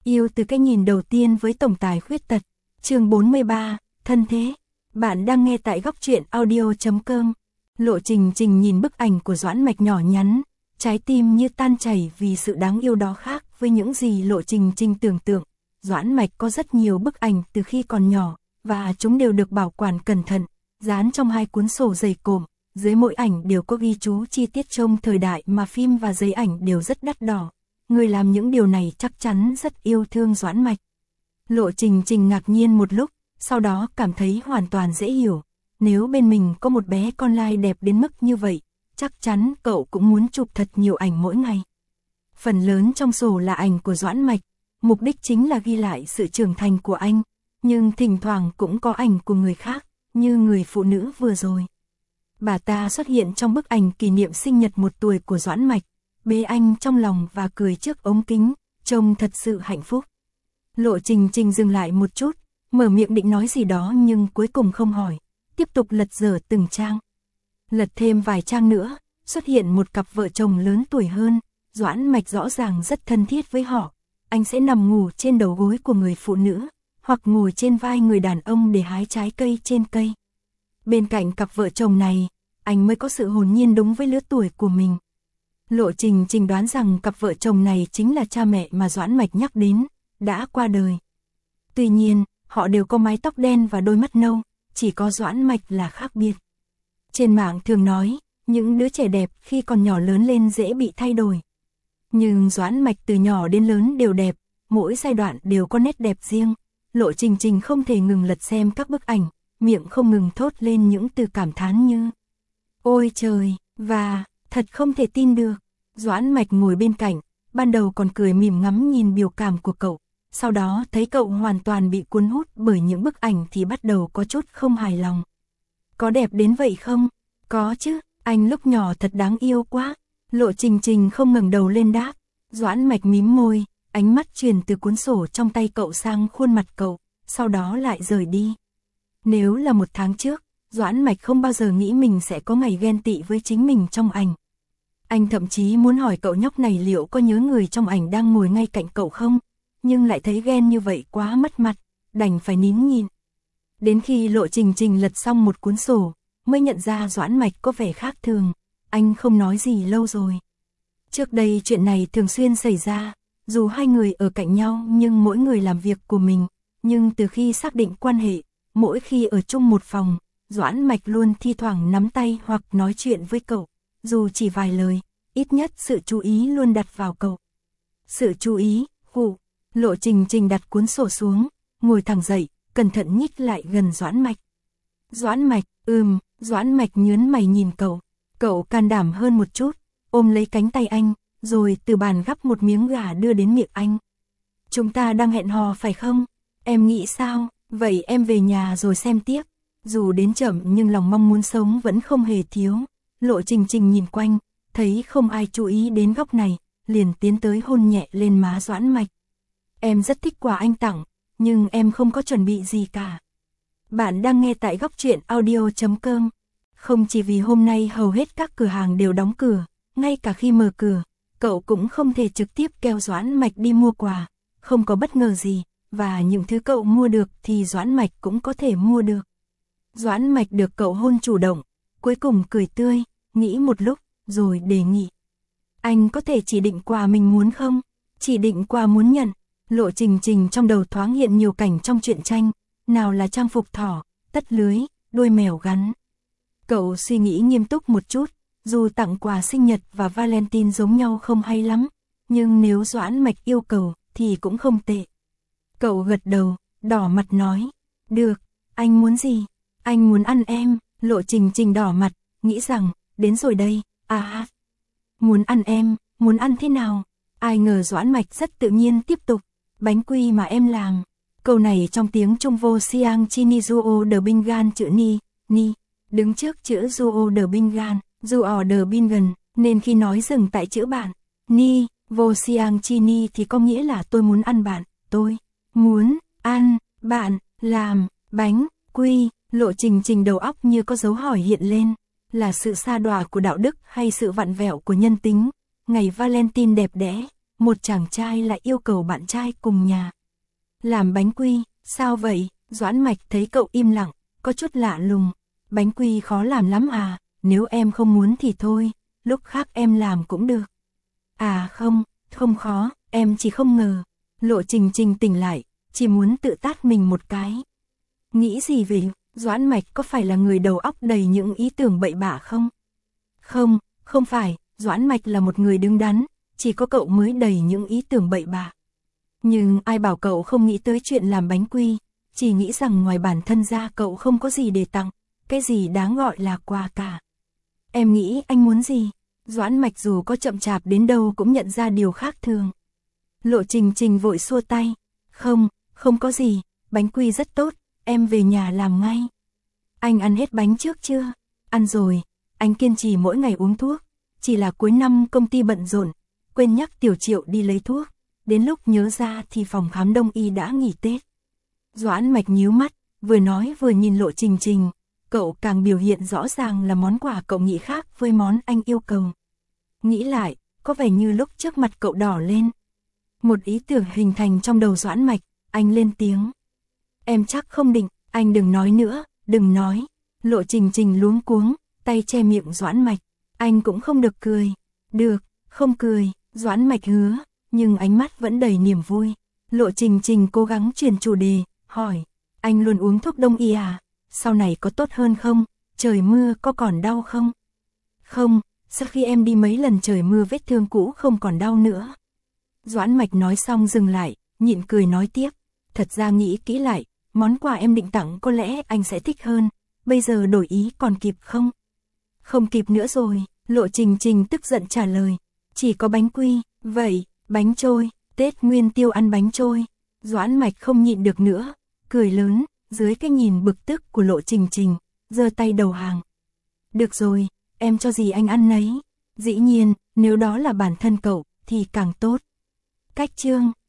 Yêu từ cái nhìn đầu tiên với tổng tài khuyết tật. Chương 43, thân thế. Bạn đang nghe tại góc truyện audio.com. Lộ Trình Trình nhìn bức ảnh của Doãn Mạch nhỏ nhắn, trái tim như tan chảy vì sự đáng yêu đó khác với những gì Lộ Trình Trình tưởng tượng. Doãn Mạch có rất nhiều bức ảnh từ khi còn nhỏ, và chúng đều được bảo quản cẩn thận, dán trong 2 cuốn sổ dày cộm. Dưới mỗi ảnh đều có ghi chú chi tiết trông thời đại mà phim và giấy ảnh đều rất đắt đỏ. Người làm những điều này chắc chắn rất yêu thương Doãn Mạch. Lộ Trình Trình ngạc nhiên một lúc, sau đó cảm thấy hoàn toàn dễ hiểu. Nếu bên mình có một bé con lai đẹp đến mức như vậy, chắc chắn cậu cũng muốn chụp thật nhiều ảnh mỗi ngày. Phần lớn trong sổ là ảnh của Doãn Mạch, mục đích chính là ghi lại sự trưởng thành của anh, nhưng thỉnh thoảng cũng có ảnh của người khác, như người phụ nữ vừa rồi. Bà ta xuất hiện trong bức ảnh kỷ niệm sinh nhật 1 tuổi của Doãn Mạch, bế anh trong lòng và cười trước ống kính, trông thật sự hạnh phúc. Lộ Trình Trình dừng lại một chút, mở miệng định nói gì đó nhưng cuối cùng không hỏi, tiếp tục lật dở từng trang. Lật thêm vài trang nữa, xuất hiện một cặp vợ chồng lớn tuổi hơn, Doãn Mạch rõ ràng rất thân thiết với họ. Anh sẽ nằm ngủ trên đầu gối của người phụ nữ, hoặc ngồi trên vai người đàn ông để hái trái cây trên cây. Bên cạnh cặp vợ chồng này, anh mới có sự hồn nhiên đúng với lứa tuổi của mình. Lộ Trình Trình đoán rằng cặp vợ chồng này chính là cha mẹ mà Doãn Mạch nhắc đến, đã qua đời. Tuy nhiên, họ đều có mái tóc đen và đôi mắt nâu, chỉ có Doãn Mạch là khác biệt. Trên mạng thường nói, những đứa trẻ đẹp khi còn nhỏ lớn lên dễ bị thay đổi. Nhưng Doãn Mạch từ nhỏ đến lớn đều đẹp, mỗi giai đoạn đều có nét đẹp riêng. Lộ Trình Trình không thể ngừng lật xem các bức ảnh, miệng không ngừng thốt lên những từ cảm thán như ôi trời, và thật không thể tin được. Doãn Mạch ngồi bên cạnh, ban đầu còn cười mỉm ngắm nhìn biểu cảm của cậu, sau đó thấy cậu hoàn toàn bị cuốn hút bởi những bức ảnh thì bắt đầu có chút không hài lòng. Có đẹp đến vậy không? Có chứ, anh lúc nhỏ thật đáng yêu quá. Lộ Trình Trình không ngẩng đầu lên đáp. Doãn Mạch mím môi, ánh mắt truyền từ cuốn sổ trong tay cậu sang khuôn mặt cậu, sau đó lại rời đi. Nếu là 1 tháng trước, Doãn Mạch không bao giờ nghĩ mình sẽ có ngày ghen tị với chính mình trong ảnh. Anh thậm chí muốn hỏi cậu nhóc này liệu có nhớ người trong ảnh đang ngồi ngay cạnh cậu không, nhưng lại thấy ghen như vậy quá mất mặt, đành phải nín nhịn. Đến khi Lộ Trình Trình lật xong một cuốn sổ, mới nhận ra Doãn Mạch có vẻ khác thường, anh không nói gì lâu rồi. Trước đây chuyện này thường xuyên xảy ra, dù hai người ở cạnh nhau nhưng mỗi người làm việc của mình, nhưng từ khi xác định quan hệ, mỗi khi ở chung một phòng, Doãn Mạch luôn thi thoảng nắm tay hoặc nói chuyện với cậu, dù chỉ vài lời, ít nhất sự chú ý luôn đặt vào cậu. Sự chú ý, cụ. Lộ Trình Trình đặt cuốn sổ xuống, ngồi thẳng dậy, cẩn thận nhích lại gần Doãn Mạch. Doãn Mạch, Doãn Mạch nhớn mày nhìn cậu. Cậu can đảm hơn một chút, ôm lấy cánh tay anh, rồi từ bàn gắp một miếng gà đưa đến miệng anh. Chúng ta đang hẹn hò phải không? Em nghĩ sao? Vậy em về nhà rồi xem tiếp. Dù đến chậm nhưng lòng mong muốn sống vẫn không hề thiếu. Lộ Trình Trình nhìn quanh, thấy không ai chú ý đến góc này, liền tiến tới hôn nhẹ lên má Doãn Mạch. Em rất thích quà anh tặng, nhưng em không có chuẩn bị gì cả. Bạn đang nghe tại góc truyện audio.com. Không chỉ vì hôm nay hầu hết các cửa hàng đều đóng cửa, ngay cả khi mở cửa, cậu cũng không thể trực tiếp kêu Doãn Mạch đi mua quà, không có bất ngờ gì, và những thứ cậu mua được thì Doãn Mạch cũng có thể mua được. Doãn Mạch được cậu hôn chủ động, cuối cùng cười tươi, nghĩ một lúc, rồi đề nghị. Anh có thể chỉ định quà mình muốn không? Chỉ định quà muốn nhận. Lộ Trình Trình trong đầu thoáng hiện nhiều cảnh trong truyện tranh, nào là trang phục thỏ, tất lưới, đuôi mèo gắn. Cậu suy nghĩ nghiêm túc một chút, dù tặng quà sinh nhật và Valentine giống nhau không hay lắm, nhưng nếu Doãn Mạch yêu cầu thì cũng không tệ. Cậu gật đầu, đỏ mặt nói, được, anh muốn gì? Anh muốn ăn em. Lộ Trình Trình đỏ mặt, nghĩ rằng, đến rồi đây, muốn ăn em, muốn ăn thế nào? Ai ngờ Doãn Mạch rất tự nhiên tiếp tục, bánh quy mà em làm. Câu này trong tiếng Trung vô siang chini zuo de bingan chữ ni, đứng trước chữ zuo de bingan, zuo de bingan, nên khi nói dừng tại chữ bạn, ni, vô siang chini thì có nghĩa là tôi muốn ăn bạn, tôi muốn ăn bạn, làm bánh quy. Lộ Trình Trình đầu óc như có dấu hỏi hiện lên, là sự sa đọa của đạo đức hay sự vặn vẹo của nhân tính? Ngày Valentine đẹp đẽ, một chàng trai lại yêu cầu bạn trai cùng nhà làm bánh quy. Sao vậy? Doãn Mạch thấy cậu im lặng, có chút lạ lùng. Bánh quy khó làm lắm à, nếu em không muốn thì thôi, lúc khác em làm cũng được. À không, không khó, em chỉ không ngờ. Lộ Trình Trình tỉnh lại, chỉ muốn tự tát mình một cái. Nghĩ gì vậy? Doãn Mạch có phải là người đầu óc đầy những ý tưởng bậy bạ không? Không, không phải, Doãn Mạch là một người đứng đắn, chỉ có cậu mới đầy những ý tưởng bậy bạ. Nhưng ai bảo cậu không nghĩ tới chuyện làm bánh quy, chỉ nghĩ rằng ngoài bản thân ra cậu không có gì để tặng, cái gì đáng gọi là quà cả. Em nghĩ anh muốn gì? Doãn Mạch dù có chậm chạp đến đâu cũng nhận ra điều khác thường. Lộ Trình Trình vội xua tay. Không, không có gì, bánh quy rất tốt, em về nhà làm ngay. Anh ăn hết bánh trước chưa? Ăn rồi, anh kiên trì mỗi ngày uống thuốc. Chỉ là cuối năm công ty bận rộn, quên nhắc Tiểu Triệu đi lấy thuốc. Đến lúc nhớ ra thì phòng khám đông y đã nghỉ Tết. Doãn Mạch nhíu mắt, vừa nói vừa nhìn Lộ Trình Trình. Cậu càng biểu hiện rõ ràng là món quà cậu nghĩ khác với món anh yêu cầu. Nghĩ lại, có vẻ như lúc trước mặt cậu đỏ lên. Một ý tưởng hình thành trong đầu Doãn Mạch, anh lên tiếng. Em chắc không định, anh đừng nói nữa, đừng nói. Lộ Trình Trình luống cuống, tay che miệng Doãn Mạch. Anh cũng không được cười. Được, không cười, Doãn Mạch hứa, nhưng ánh mắt vẫn đầy niềm vui. Lộ Trình Trình cố gắng chuyển chủ đề, hỏi. Anh luôn uống thuốc đông y à? Sau này có tốt hơn không? Trời mưa có còn đau không? Không, sau khi em đi mấy lần trời mưa vết thương cũ không còn đau nữa. Doãn Mạch nói xong dừng lại, nhịn cười nói tiếp. Thật ra nghĩ kỹ lại, món quà em định tặng có lẽ anh sẽ thích hơn. Bây giờ đổi ý còn kịp không? Không kịp nữa rồi, Lộ Trình Trình tức giận trả lời. Chỉ có bánh quy, vậy, bánh trôi, Tết Nguyên Tiêu ăn bánh trôi. Doãn Mạch không nhịn được nữa, cười lớn, dưới cái nhìn bực tức của Lộ Trình Trình, giơ tay đầu hàng. Được rồi, em cho gì anh ăn nấy. Dĩ nhiên, nếu đó là bản thân cậu, thì càng tốt. Cách chương